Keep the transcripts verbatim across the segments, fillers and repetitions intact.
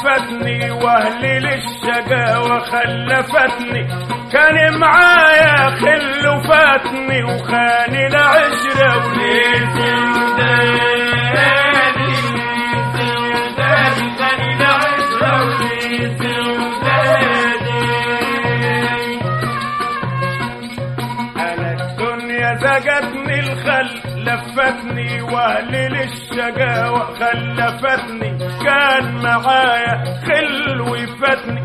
لفتني واهلي للشقاوة خلفتني، كان معايا خل وفاتني وخاني العشرة وليس وداني وداني خاني العشرة وليس وداني. أنا الدنيا زقتني الخل لفتني واهلي للشقاوة خلفتني، كان معايا خل وفتني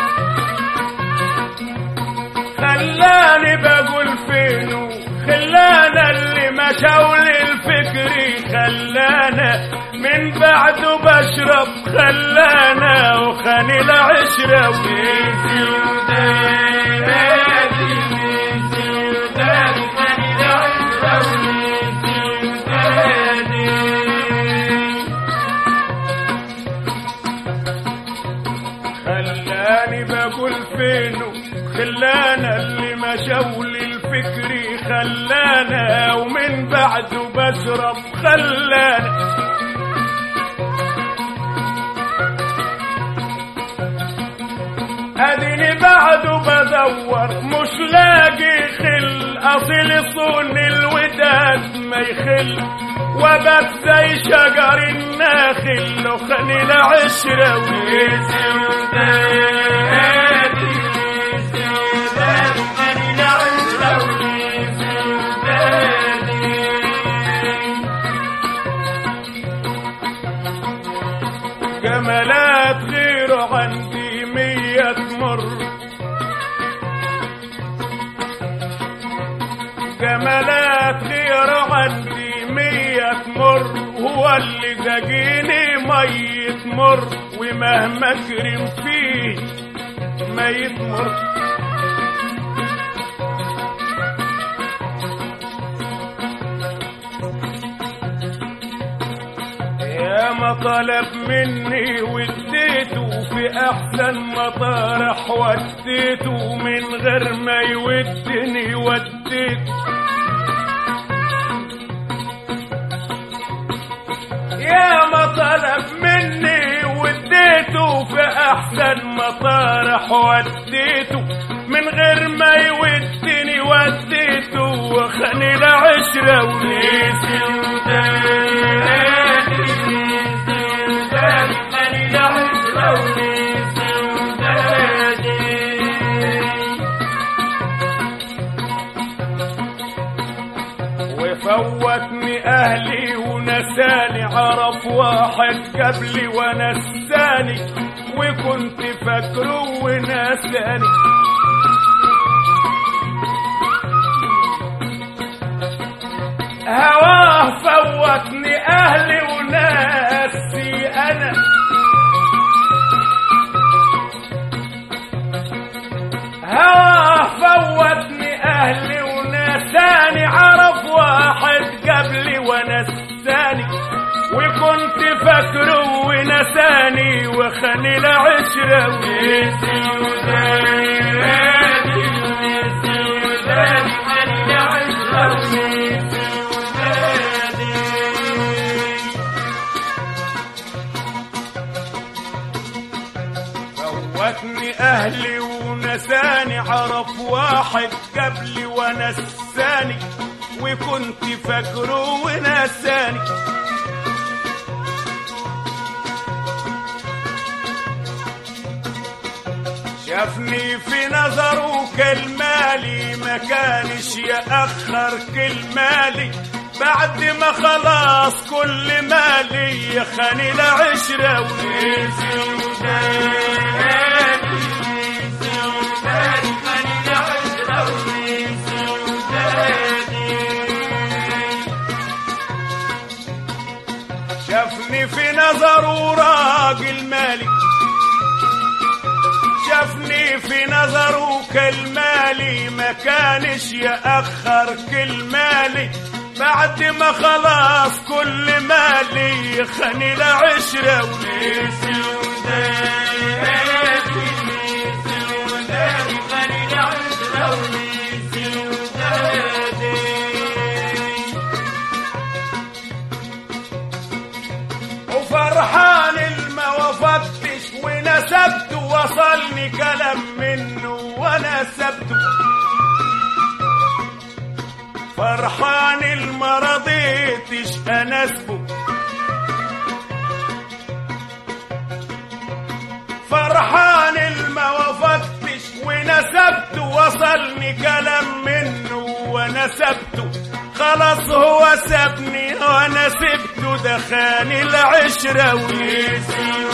خلاني بقول فينه، خلانا اللي مشاولي الفكري خلانا من بعده بشرب خلانا وخاني العشرة ويزي وداني ويزي وداني خاني العشرة ويزي وداني. خلاني بقول فينه خلانا اللي مشاولي الفكري خلانا ومن بعده بشرب خلانا. اديني بعده بدور مش لاقي خل، اصل صون الوداد ما يخل وبس زي شجر الناخل وخاني العشرة ويزي وداني جمالات غيره عندي مية مر، جمالات غيره عندي مية مر، هو اللي جاجيني مية مر ومهما كرم فيه ما يتمر. ما طلب مني وديته في احسن مطارح وديته من غير ما يودني وديته. يا ما طلب مني وديته في احسن مطارح وديته من غير ما يودني وديته وخاني العشرة وليس وداني وفوتني اهلي ونساني، عرف واحد قبلي ونساني وكنت فاكره ونساني. هواه فوتني اهلي وناسي انا، هواه فوتني اهلي ونساني، عرف واحد قبلي ونساني وكنت فاكره ونساني وخاني العشرة ويزي وداني ويزي وداني خاني العشرة ويزي وداني. فوتني اهلي ونساني، عرف واحد قبلي ونساني وكنت فاكره ونساني. شافني في نظره كالمالي ما كانش يأخر كالمالي، بعد ما خلاص كل مالي خاني العشرة ويزي وداني ويزي وداني خاني العشرة ويزي وداني. شافني في نظره راجل مالي، شافني في نظره كالمالي ما كانش يأخر كالمالي، بعد ما خلاص كل مالي خاني العشرة وليس وداني وليس وداني خاني العشرة وليس وداني. وفرحان الما وفتش اناسبه، فرحان الما وفقتش ونسبته، وصلني كلام منه ونسبته، خلاص هو سابني وانا سبته، دخاني العشرة ونسي